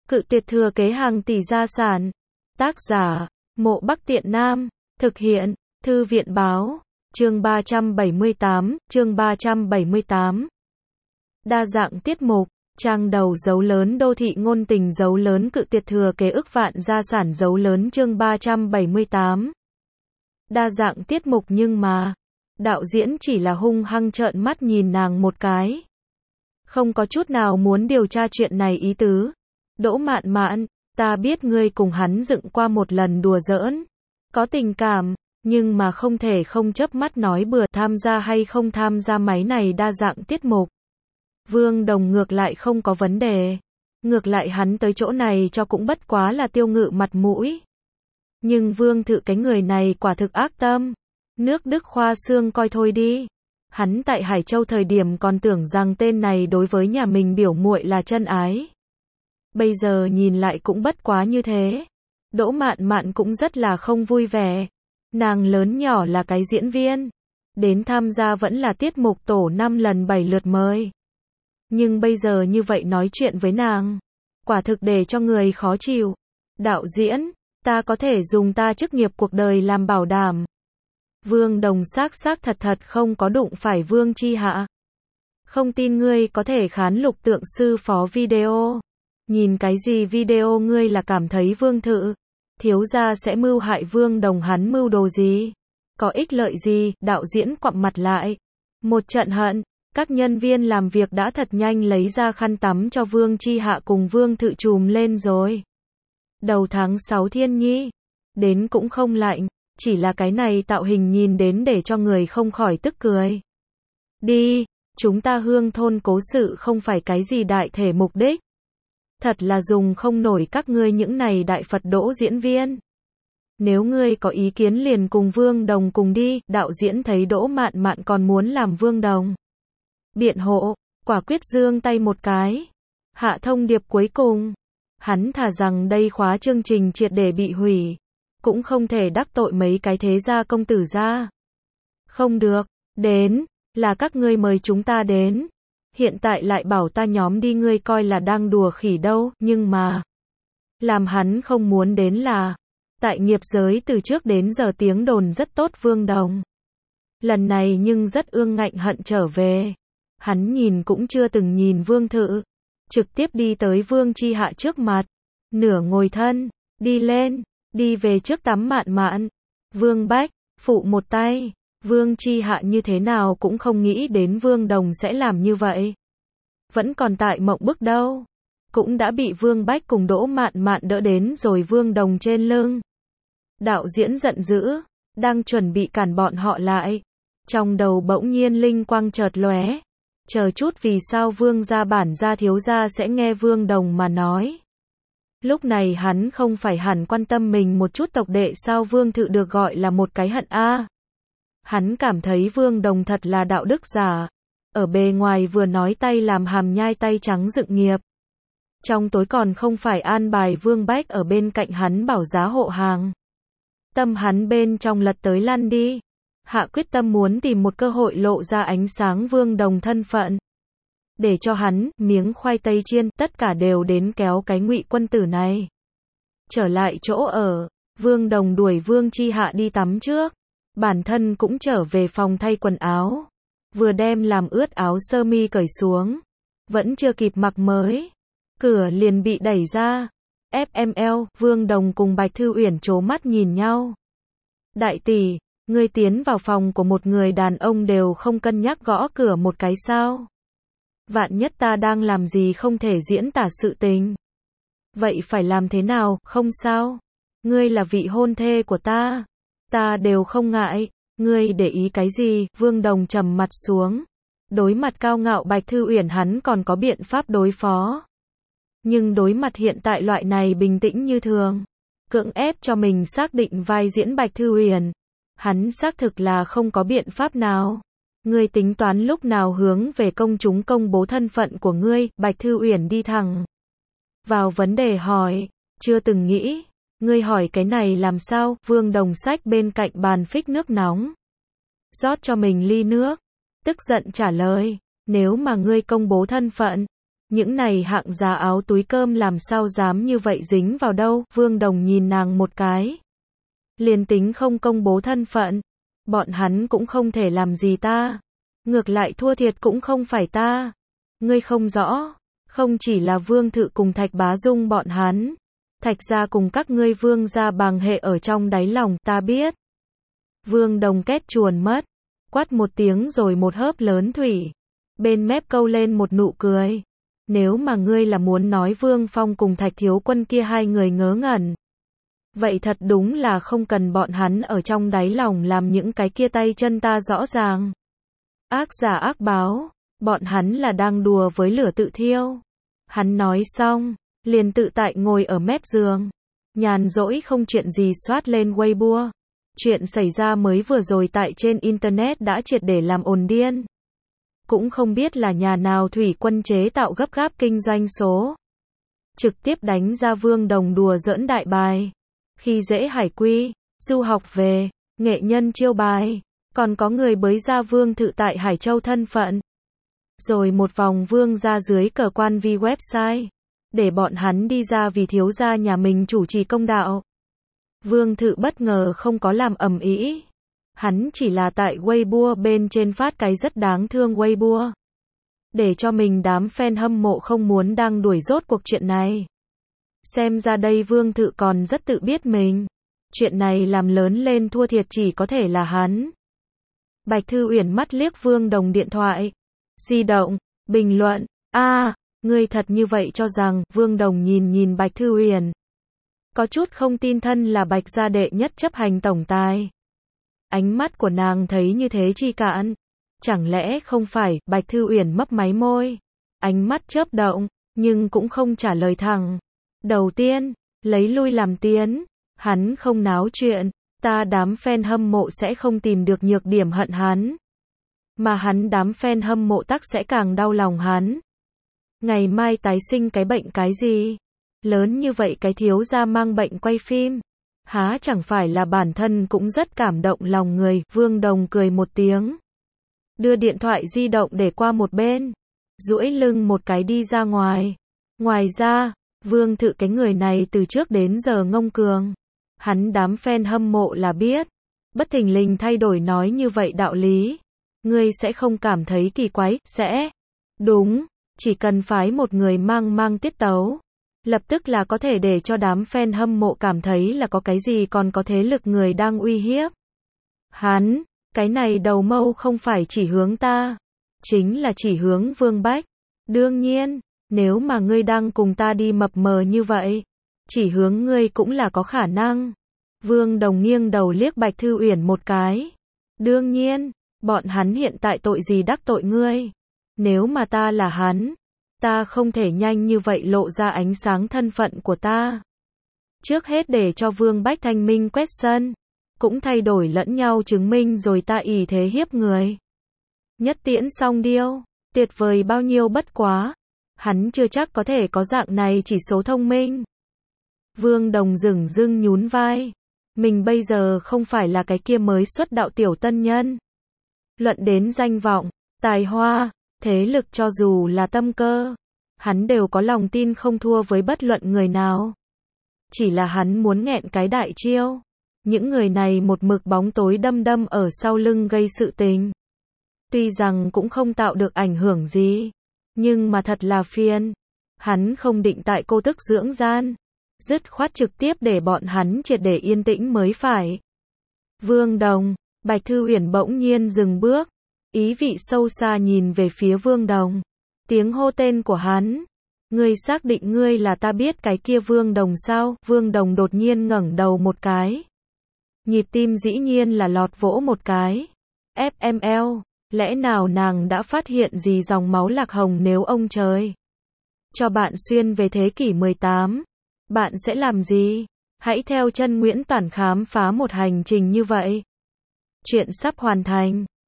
Cự tuyệt thừa kế hàng tỷ gia sản. Tác giả, Mộ Bắc Tiện Nam. Thực hiện, Thư viện báo. Chương 378. Đa dạng tiết mục. Trang đầu dấu lớn đô thị ngôn tình dấu lớn cự tuyệt thừa kế ức vạn gia sản dấu lớn chương 378. Đa dạng tiết mục nhưng mà, đạo diễn chỉ là hung hăng trợn mắt nhìn nàng một cái. Không có chút nào muốn điều tra chuyện này ý tứ. Đỗ Mạn Mạn, ta biết ngươi cùng hắn dựng qua một lần đùa giỡn. Có tình cảm, nhưng mà không thể không chớp mắt nói bừa tham gia hay không tham gia máy này đa dạng tiết mục. Vương Đồng ngược lại không có vấn đề. Ngược lại hắn tới chỗ này cho cũng bất quá là tiêu ngự mặt mũi. Nhưng Vương Thự cái người này quả thực ác tâm. Nước Đức khoa xương coi thôi đi. Hắn tại Hải Châu thời điểm còn tưởng rằng tên này đối với nhà mình biểu muội là chân ái. Bây giờ nhìn lại cũng bất quá như thế. Đỗ Mạn Mạn cũng rất là không vui vẻ. Nàng lớn nhỏ là cái diễn viên. Đến tham gia vẫn là tiết mục tổ 5 lần 7 lượt mời. Nhưng bây giờ như vậy nói chuyện với nàng. Quả thực để cho người khó chịu. Đạo diễn, ta có thể dùng ta chức nghiệp cuộc đời làm bảo đảm. Vương Đồng xác thật không có đụng phải Vương Chi Hạ. Không tin ngươi có thể khán Lục Tượng Sư Phó video. Nhìn cái gì video ngươi là cảm thấy Vương Thự thiếu gia sẽ mưu hại Vương Đồng hắn mưu đồ gì? Có ích lợi gì? Đạo diễn quặm mặt lại. Một trận hận, các nhân viên làm việc đã thật nhanh lấy ra khăn tắm cho Vương Chi Hạ cùng Vương Thự chùm lên rồi. Đầu tháng 6 thiên nhi, đến cũng không lạnh, chỉ là cái này tạo hình nhìn đến để cho người không khỏi tức cười. Đi, chúng ta Hương thôn cố sự không phải cái gì đại thể mục đích. Thật là dùng không nổi các ngươi những này đại Phật đỗ diễn viên. Nếu ngươi có ý kiến liền cùng Vương Đồng cùng đi, đạo diễn thấy Đỗ Mạn Mạn còn muốn làm Vương Đồng biện hộ, quả quyết giương tay một cái. Hạ thông điệp cuối cùng. Hắn thà rằng đây khóa chương trình triệt để bị hủy. Cũng không thể đắc tội mấy cái thế gia công tử gia. Không được, đến, là các ngươi mời chúng ta đến. Hiện tại lại bảo ta nhóm đi ngươi coi là đang đùa khỉ đâu, nhưng mà làm hắn không muốn đến là tại nghiệp giới từ trước đến giờ tiếng đồn rất tốt Vương Đồng. Lần này nhưng rất ương ngạnh hận trở về. Hắn nhìn cũng chưa từng nhìn Vương Thự. Trực tiếp đi tới Vương Chi Hạ trước mặt. Nửa ngồi thân, đi lên, đi về trước tắm Mạn Mạn. Vương Bách, phụ một tay. Vương Chi Hạ như thế nào cũng không nghĩ đến Vương Đồng sẽ làm như vậy. Vẫn còn tại mộng bức đâu. Cũng đã bị Vương Bách cùng Đỗ Mạn Mạn đỡ đến rồi Vương Đồng trên lưng. Đạo diễn giận dữ, đang chuẩn bị cản bọn họ lại. Trong đầu bỗng nhiên linh quang chợt lóe. Chờ chút vì sao Vương gia bản gia thiếu gia sẽ nghe Vương Đồng mà nói. Lúc này hắn không phải hẳn quan tâm mình một chút tộc đệ sao Vương Thự được gọi là một cái hận a. Hắn cảm thấy Vương Đồng thật là đạo đức giả. Ở bề ngoài vừa nói tay làm hàm nhai tay trắng dựng nghiệp. Trong tối còn không phải an bài Vương Bách ở bên cạnh hắn bảo giá hộ hàng. Tâm hắn bên trong lật tới lăn đi. Hạ quyết tâm muốn tìm một cơ hội lộ ra ánh sáng Vương Đồng thân phận. Để cho hắn, miếng khoai tây chiên, tất cả đều đến kéo cái Ngụy Quân tử này. Trở lại chỗ ở, Vương Đồng đuổi Vương Chi Hạ đi tắm trước. Bản thân cũng trở về phòng thay quần áo. Vừa đem làm ướt áo sơ mi cởi xuống. Vẫn chưa kịp mặc mới. Cửa liền bị đẩy ra. FML, Vương Đồng cùng Bạch Thư Uyển trố mắt nhìn nhau. Đại tỷ, ngươi tiến vào phòng của một người đàn ông đều không cân nhắc gõ cửa một cái sao? Vạn nhất ta đang làm gì không thể diễn tả sự tình. Vậy phải làm thế nào, không sao. Ngươi là vị hôn thê của ta. Ta đều không ngại. Ngươi để ý cái gì? Vương Đồng trầm mặt xuống. Đối mặt cao ngạo Bạch Thư Uyển hắn còn có biện pháp đối phó. Nhưng đối mặt hiện tại loại này bình tĩnh như thường. Cưỡng ép cho mình xác định vai diễn Bạch Thư Uyển. Hắn xác thực là không có biện pháp nào. Ngươi tính toán lúc nào hướng về công chúng công bố thân phận của ngươi? Bạch Thư Uyển đi thẳng vào vấn đề hỏi. Chưa từng nghĩ. Ngươi hỏi cái này làm sao? Vương Đồng xách bên cạnh bàn phích nước nóng. Rót cho mình ly nước. Tức giận trả lời. Nếu mà ngươi công bố thân phận, Những này hạng giá áo túi cơm làm sao dám như vậy dính vào đâu, Vương Đồng nhìn nàng một cái. Liền tính không công bố thân phận, bọn hắn cũng không thể làm gì ta. Ngược lại thua thiệt cũng không phải ta. Ngươi không rõ, không chỉ là Vương Thự cùng Thạch Bá Dung bọn hắn. Thạch gia cùng các ngươi Vương gia bàng hệ ở trong đáy lòng, ta biết. Vương Đồng két chuồn mất, quát một tiếng rồi một hớp lớn thủy. Bên mép câu lên một nụ cười. Nếu mà ngươi là muốn nói Vương Phong cùng Thạch Thiếu Quân kia hai người ngớ ngẩn. Vậy thật đúng là không cần bọn hắn ở trong đáy lòng làm những cái kia tay chân ta rõ ràng. Ác giả ác báo, bọn hắn là đang đùa với lửa tự thiêu. Hắn nói xong, liền tự tại ngồi ở mép giường. Nhàn rỗi không chuyện gì soát lên Weibo. Chuyện xảy ra mới vừa rồi tại trên Internet đã triệt để làm ồn điên. Cũng không biết là nhà nào thủy quân chế tạo gấp gáp kinh doanh số. Trực tiếp đánh ra Vương Đồng đùa giỡn đại bài. Khi dễ hải quy, du học về, nghệ nhân chiêu bài. Còn có người bới ra Vương Thự tại Hải Châu thân phận. Rồi một vòng Vương ra dưới cờ quan vi website. Để bọn hắn đi ra vì thiếu gia nhà mình chủ trì công đạo. Vương Thự bất ngờ không có làm ầm ĩ. Hắn chỉ là tại Weibo bên trên phát cái rất đáng thương Weibo. Để cho mình đám fan hâm mộ không muốn đang đuổi rốt cuộc chuyện này. Xem ra đây Vương Thự còn rất tự biết mình. Chuyện này làm lớn lên thua thiệt chỉ có thể là hắn. Bạch Thư Uyển mắt liếc Vương Đồng điện thoại. Di động, bình luận, ngươi thật như vậy cho rằng, Vương Đồng nhìn Bạch Thư Uyển. Có chút không tin thân là Bạch gia đệ nhất chấp hành tổng tài. Ánh mắt của nàng thấy như thế chi cạn. Chẳng lẽ không phải, Bạch Thư Uyển mấp máy môi. Ánh mắt chớp động, nhưng cũng không trả lời thẳng. Đầu tiên, lấy lui làm tiến. Hắn không náo chuyện, ta đám fan hâm mộ sẽ không tìm được nhược điểm hận hắn. Mà hắn đám fan hâm mộ tắc sẽ càng đau lòng hắn. Ngày mai tái sinh cái bệnh cái gì? Lớn như vậy cái thiếu gia mang bệnh quay phim. Há chẳng phải là bản thân cũng rất cảm động lòng người. Vương Đồng cười một tiếng. Đưa điện thoại di động để qua một bên. Duỗi lưng một cái đi ra ngoài. Ngoài ra, Vương Thự cái người này từ trước đến giờ ngông cường. Hắn đám fan hâm mộ là biết. Bất thình lình thay đổi nói như vậy đạo lý. Ngươi sẽ không cảm thấy kỳ quái, sẽ. Đúng, chỉ cần phái một người mang tiết tấu. Lập tức là có thể để cho đám fan hâm mộ cảm thấy là có cái gì còn có thế lực người đang uy hiếp. Hắn, cái này đầu mâu không phải chỉ hướng ta. Chính là chỉ hướng Vương Bách. Đương nhiên, nếu mà ngươi đang cùng ta đi mập mờ như vậy. Chỉ hướng ngươi cũng là có khả năng. Vương Đồng nghiêng đầu liếc Bạch Thư Uyển một cái. Đương nhiên, bọn hắn hiện tại tội gì đắc tội ngươi. Nếu mà ta là hắn, ta không thể nhanh như vậy lộ ra ánh sáng thân phận của ta. Trước hết để cho Vương Bách thanh minh quét sân. Cũng thay đổi lẫn nhau chứng minh rồi ta ỷ thế hiếp người. Nhất tiễn song điêu, tuyệt vời bao nhiêu bất quá. Hắn chưa chắc có thể có dạng này chỉ số thông minh. Vương Đồng dửng dưng nhún vai. Mình bây giờ không phải là cái kia mới xuất đạo tiểu tân nhân. Luận đến danh vọng, tài hoa, thế lực cho dù là tâm cơ. Hắn đều có lòng tin không thua với bất luận người nào. Chỉ là hắn muốn nghẹn cái đại chiêu. Những người này một mực bóng tối đâm ở sau lưng gây sự tình. Tuy rằng cũng không tạo được ảnh hưởng gì. Nhưng mà thật là phiền. Hắn không định tại cô tức dưỡng gian. Dứt khoát trực tiếp để bọn hắn triệt để yên tĩnh mới phải. Vương Đồng, Bạch Thư Uyển bỗng nhiên dừng bước. Ý vị sâu xa nhìn về phía Vương Đồng. Tiếng hô tên của hắn. Ngươi xác định ngươi là ta biết cái kia Vương Đồng sao? Vương Đồng đột nhiên ngẩng đầu một cái. Nhịp tim dĩ nhiên là lọt vỗ một cái. FML, lẽ nào nàng đã phát hiện gì dòng máu lạc hồng nếu ông trời cho bạn xuyên về thế kỷ 18, bạn sẽ làm gì? Hãy theo chân Nguyễn Toản khám phá một hành trình như vậy. Chuyện sắp hoàn thành.